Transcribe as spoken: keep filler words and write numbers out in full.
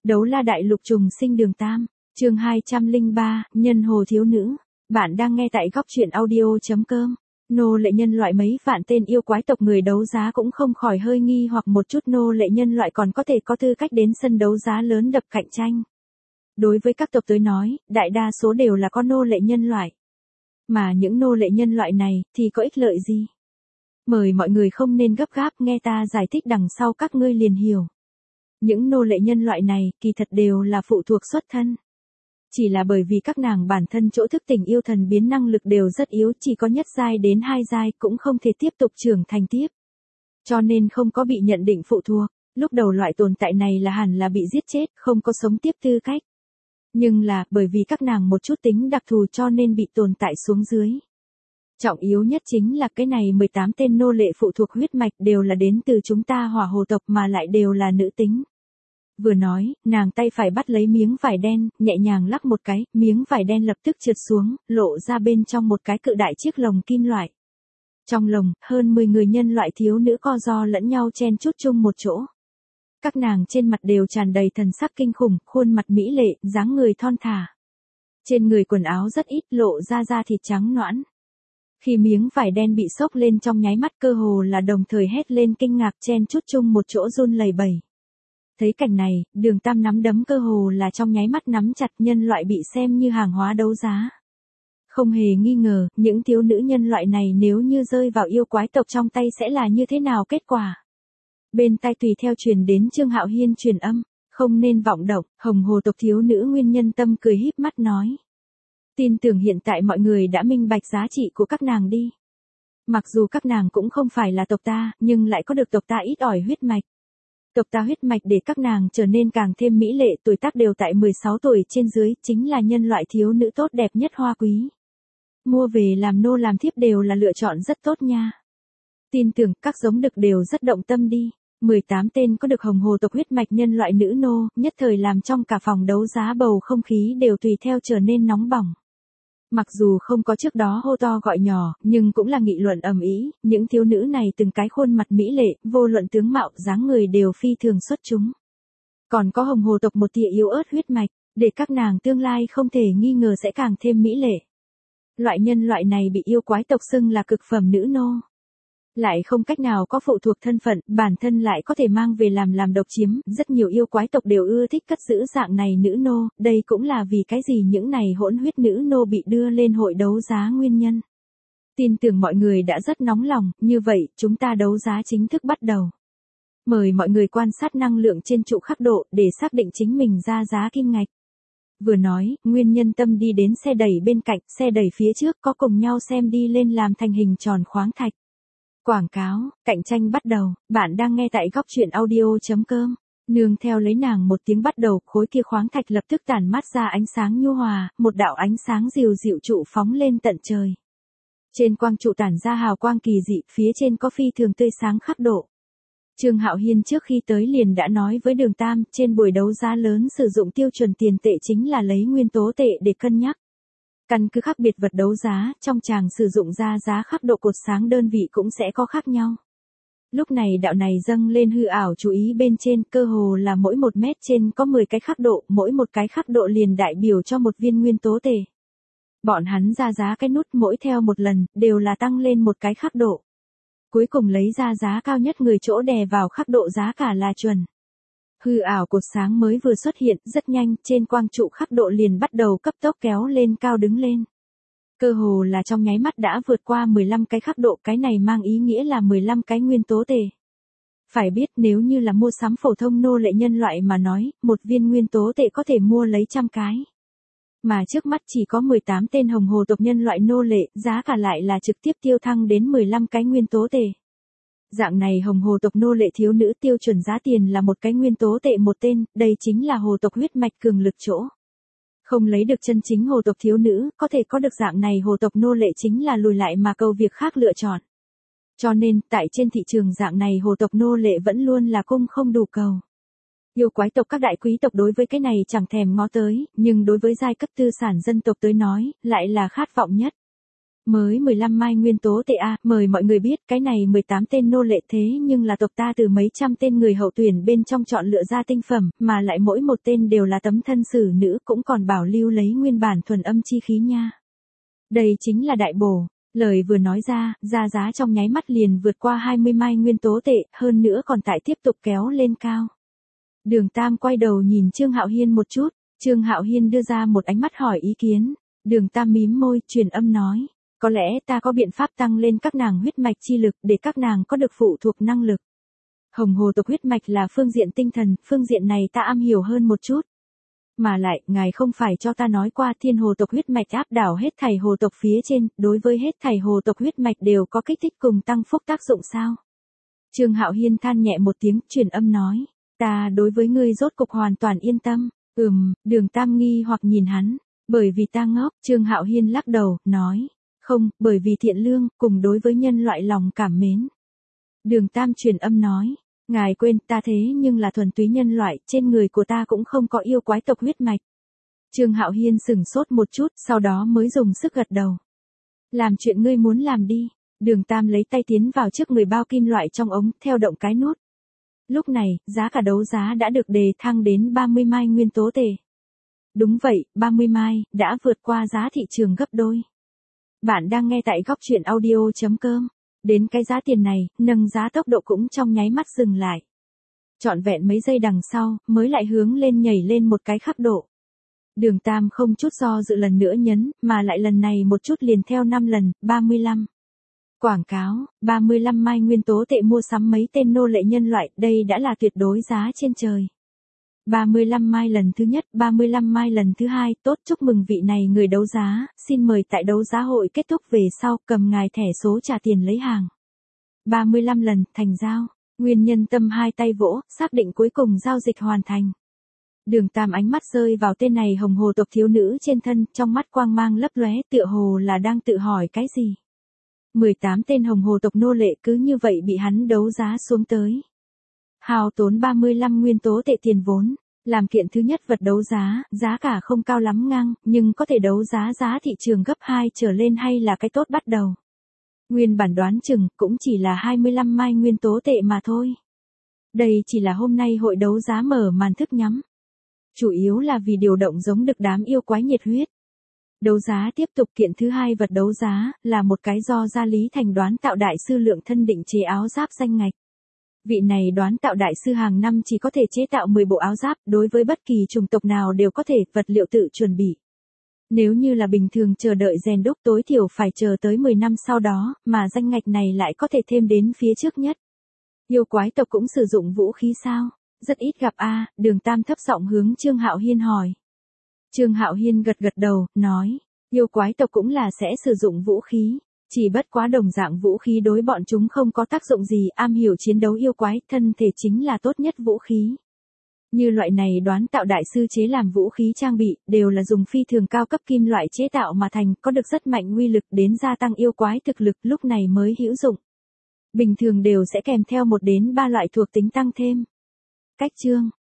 Đấu la đại lục trùng sinh đường tam, chương hai trăm lẻ ba, nhân hồ thiếu nữ. Bạn đang nghe tại góc truyện audio.com. Nô lệ nhân loại mấy vạn tên yêu quái tộc người đấu giá cũng không khỏi hơi nghi hoặc một chút nô lệ nhân loại còn có thể có tư cách đến sân đấu giá lớn đập cạnh tranh. Đối với các tộc tới nói, đại đa số đều là con nô lệ nhân loại. Mà những nô lệ nhân loại này thì có ích lợi gì? Mời mọi người không nên gấp gáp, nghe ta giải thích đằng sau các ngươi liền hiểu. Những nô lệ nhân loại này kỳ thật đều là phụ thuộc xuất thân. Chỉ là bởi vì các nàng bản thân chỗ thức tỉnh yêu thần biến năng lực đều rất yếu, chỉ có nhất giai đến hai giai cũng không thể tiếp tục trưởng thành tiếp. Cho nên không có bị nhận định phụ thuộc, lúc đầu loại tồn tại này là hẳn là bị giết chết, không có sống tiếp tư cách. Nhưng là bởi vì các nàng một chút tính đặc thù cho nên bị tồn tại xuống dưới. Trọng yếu nhất chính là cái này mười tám tên nô lệ phụ thuộc huyết mạch đều là đến từ chúng ta hỏa hồ tộc mà lại đều là nữ tính. Vừa nói, nàng tay phải bắt lấy miếng vải đen, nhẹ nhàng lắc một cái, miếng vải đen lập tức trượt xuống, lộ ra bên trong một cái cự đại chiếc lồng kim loại. Trong lồng, hơn mười người nhân loại thiếu nữ co ro lẫn nhau chen chúc chung một chỗ. Các nàng trên mặt đều tràn đầy thần sắc kinh khủng, khuôn mặt mỹ lệ, dáng người thon thả. Trên người quần áo rất ít, lộ ra da thịt trắng nõn. Khi miếng vải đen bị xốc lên trong nháy mắt cơ hồ là đồng thời hét lên kinh ngạc, chen chúc chung một chỗ run lẩy bẩy. Thấy cảnh này, Đường Tam nắm đấm cơ hồ là trong nháy mắt nắm chặt, nhân loại bị xem như hàng hóa đấu giá. Không hề nghi ngờ, những thiếu nữ nhân loại này nếu như rơi vào yêu quái tộc trong tay sẽ là như thế nào kết quả. Bên tai tùy theo truyền đến Trương Hạo Hiên truyền âm, không nên vọng động, hồng hồ tộc thiếu nữ Nguyên Nhân Tâm cười híp mắt nói. Tin tưởng hiện tại mọi người đã minh bạch giá trị của các nàng đi. Mặc dù các nàng cũng không phải là tộc ta, nhưng lại có được tộc ta ít ỏi huyết mạch. Tộc ta huyết mạch để các nàng trở nên càng thêm mỹ lệ, tuổi tác đều tại mười sáu tuổi trên dưới, chính là nhân loại thiếu nữ tốt đẹp nhất hoa quý. Mua về làm nô làm thiếp đều là lựa chọn rất tốt nha. Tin tưởng các giống đực đều rất động tâm đi. mười tám tên có được hồng hồ tộc huyết mạch nhân loại nữ nô, nhất thời làm trong cả phòng đấu giá bầu không khí đều tùy theo trở nên nóng bỏng. Mặc dù không có trước đó hô to gọi nhỏ, nhưng cũng là nghị luận ầm ĩ, những thiếu nữ này từng cái khuôn mặt mỹ lệ, vô luận tướng mạo, dáng người đều phi thường xuất chúng. Còn có hồng hồ tộc một tia yếu ớt huyết mạch, để các nàng tương lai không thể nghi ngờ sẽ càng thêm mỹ lệ. Loại nhân loại này bị yêu quái tộc xưng là cực phẩm nữ nô. Lại không cách nào có phụ thuộc thân phận, bản thân lại có thể mang về làm làm độc chiếm, rất nhiều yêu quái tộc đều ưa thích cất giữ dạng này nữ nô, đây cũng là vì cái gì những này hỗn huyết nữ nô bị đưa lên hội đấu giá nguyên nhân. Tin tưởng mọi người đã rất nóng lòng, như vậy, chúng ta đấu giá chính thức bắt đầu. Mời mọi người quan sát năng lượng trên trụ khắc độ để xác định chính mình ra giá kim ngạch. Vừa nói, Nguyên Nhân Tâm đi đến xe đẩy bên cạnh, xe đẩy phía trước có cùng nhau xem đi lên làm thành hình tròn khoáng thạch. Quảng cáo, cạnh tranh bắt đầu, bạn đang nghe tại góc truyện audio.com. Nương theo lấy nàng một tiếng bắt đầu, khối kia khoáng thạch lập tức tản mát ra ánh sáng nhu hòa, một đạo ánh sáng dịu dịu trụ phóng lên tận trời. Trên quang trụ tản ra hào quang kỳ dị, phía trên có phi thường tươi sáng khắc độ. Trương Hạo Hiên trước khi tới liền đã nói với Đường Tam, trên buổi đấu giá lớn sử dụng tiêu chuẩn tiền tệ chính là lấy nguyên tố tệ để cân nhắc. Căn cứ khác biệt vật đấu giá, trong tràng sử dụng ra giá khắc độ cột sáng đơn vị cũng sẽ có khác nhau. Lúc này đạo này dâng lên hư ảo chú ý bên trên, cơ hồ là mỗi một mét trên có mười cái khắc độ, mỗi một cái khắc độ liền đại biểu cho một viên nguyên tố tệ. Bọn hắn ra giá cái nút mỗi theo một lần, đều là tăng lên một cái khắc độ. Cuối cùng lấy ra giá cao nhất người chỗ đè vào khắc độ giá cả là chuẩn. Hư ảo cột sáng mới vừa xuất hiện, rất nhanh, trên quang trụ khắc độ liền bắt đầu cấp tốc kéo lên cao đứng lên. Cơ hồ là trong nháy mắt đã vượt qua mười lăm cái khắc độ, cái này mang ý nghĩa là mười lăm cái nguyên tố tệ. Phải biết nếu như là mua sắm phổ thông nô lệ nhân loại mà nói, một viên nguyên tố tệ có thể mua lấy trăm cái. Mà trước mắt chỉ có mười tám tên hồng hồ tộc nhân loại nô lệ, giá cả lại là trực tiếp tiêu thăng đến mười lăm cái nguyên tố tệ. Dạng này hồng hồ tộc nô lệ thiếu nữ tiêu chuẩn giá tiền là một cái nguyên tố tệ một tên, đây chính là hồ tộc huyết mạch cường lực chỗ. Không lấy được chân chính hồ tộc thiếu nữ, có thể có được dạng này hồ tộc nô lệ chính là lùi lại mà cầu việc khác lựa chọn. Cho nên, tại trên thị trường dạng này hồ tộc nô lệ vẫn luôn là cung không đủ cầu. Yêu quái tộc các đại quý tộc đối với cái này chẳng thèm ngó tới, nhưng đối với giai cấp tư sản dân tộc tới nói, lại là khát vọng nhất. Mới mười lăm mai nguyên tố tệ a, mời mọi người biết, cái này mười tám tên nô lệ thế nhưng là tộc ta từ mấy trăm tên người hậu tuyển bên trong chọn lựa ra tinh phẩm, mà lại mỗi một tên đều là tấm thân xử nữ, cũng còn bảo lưu lấy nguyên bản thuần âm chi khí nha. Đây chính là đại bổ. Lời vừa nói ra, ra giá trong nháy mắt liền vượt qua hai mươi mai nguyên tố tệ, hơn nữa còn tại tiếp tục kéo lên cao. Đường Tam quay đầu nhìn Trương Hạo Hiên một chút, Trương Hạo Hiên đưa ra một ánh mắt hỏi ý kiến. Đường Tam mím môi, truyền âm nói, có lẽ ta có biện pháp tăng lên các nàng huyết mạch chi lực để các nàng có được phụ thuộc năng lực. Hồng hồ tộc huyết mạch là phương diện tinh thần, phương diện này ta am hiểu hơn một chút. Mà lại, ngài không phải cho ta nói qua thiên hồ tộc huyết mạch áp đảo hết thảy hồ tộc phía trên, đối với hết thảy hồ tộc huyết mạch đều có kích thích cùng tăng phúc tác dụng sao? Trương Hạo Hiên than nhẹ một tiếng, truyền âm nói, ta đối với ngươi rốt cục hoàn toàn yên tâm. Ừm, Đường Tam nghi hoặc nhìn hắn, bởi vì ta ngốc. Trương Hạo Hiên lắc đầu, nói, không, bởi vì thiện lương, cùng đối với nhân loại lòng cảm mến. Đường Tam truyền âm nói, ngài quên, ta thế nhưng là thuần túy nhân loại, trên người của ta cũng không có yêu quái tộc huyết mạch. Trương Hạo Hiên sửng sốt một chút, sau đó mới dùng sức gật đầu. Làm chuyện ngươi muốn làm đi. Đường Tam lấy tay tiến vào trước người bao kim loại trong ống, theo động cái nút. Lúc này, giá cả đấu giá đã được đề thăng đến ba mươi mai nguyên tố tệ. Đúng vậy, ba mươi mai, đã vượt qua giá thị trường gấp đôi. Bạn đang nghe tại góc truyện audio chấm com. Đến cái giá tiền này, nâng giá tốc độ cũng trong nháy mắt dừng lại. Trọn vẹn mấy giây đằng sau, mới lại hướng lên nhảy lên một cái khắc độ. Đường Tam không chút do dự lần nữa nhấn, mà lại lần này một chút liền theo năm lần, ba mươi lăm. Quảng cáo, ba mươi lăm mai nguyên tố tệ mua sắm mấy tên nô lệ nhân loại, đây đã là tuyệt đối giá trên trời. ba mươi lăm mai lần thứ nhất, ba mươi lăm mai lần thứ hai, tốt, chúc mừng vị này người đấu giá, xin mời tại đấu giá hội kết thúc về sau, cầm ngài thẻ số trả tiền lấy hàng. ba mươi lăm lần, thành giao. Nguyên Nhân Tâm hai tay vỗ, xác định cuối cùng giao dịch hoàn thành. Đường Tam ánh mắt rơi vào tên này hồng hồ tộc thiếu nữ trên thân, trong mắt quang mang lấp lóe, tựa hồ là đang tự hỏi cái gì. mười tám tên hồng hồ tộc nô lệ cứ như vậy bị hắn đấu giá xuống tới. Hao tốn ba mươi lăm nguyên tố tệ tiền vốn, làm kiện thứ nhất vật đấu giá, giá cả không cao lắm ngang, nhưng có thể đấu giá giá thị trường gấp hai trở lên hay là cái tốt bắt đầu. Nguyên bản đoán chừng cũng chỉ là hai mươi lăm mai nguyên tố tệ mà thôi. Đây chỉ là hôm nay hội đấu giá mở màn thức nhắm. Chủ yếu là vì điều động giống được đám yêu quái nhiệt huyết. Đấu giá tiếp tục, kiện thứ hai vật đấu giá, là một cái do Gia Lý Thành đoán tạo đại sư lượng thân định chế áo giáp danh ngạch. Vị này đoán tạo đại sư hàng năm chỉ có thể chế tạo mười bộ áo giáp, đối với bất kỳ chủng tộc nào đều có thể, vật liệu tự chuẩn bị. Nếu như là bình thường chờ đợi rèn đúc tối thiểu phải chờ tới mười năm sau đó, mà danh ngạch này lại có thể thêm đến phía trước nhất. Yêu quái tộc cũng sử dụng vũ khí sao? Rất ít gặp a. Đường Tam thấp giọng hướng Trương Hạo Hiên hỏi. Trương Hạo Hiên gật gật đầu, nói, yêu quái tộc cũng là sẽ sử dụng vũ khí, chỉ bất quá đồng dạng vũ khí đối bọn chúng không có tác dụng gì, am hiểu chiến đấu yêu quái, thân thể chính là tốt nhất vũ khí. Như loại này đoán tạo đại sư chế làm vũ khí trang bị, đều là dùng phi thường cao cấp kim loại chế tạo mà thành, có được rất mạnh uy lực đến gia tăng yêu quái thực lực, lúc này mới hữu dụng. Bình thường đều sẽ kèm theo một đến ba loại thuộc tính tăng thêm. Cách chương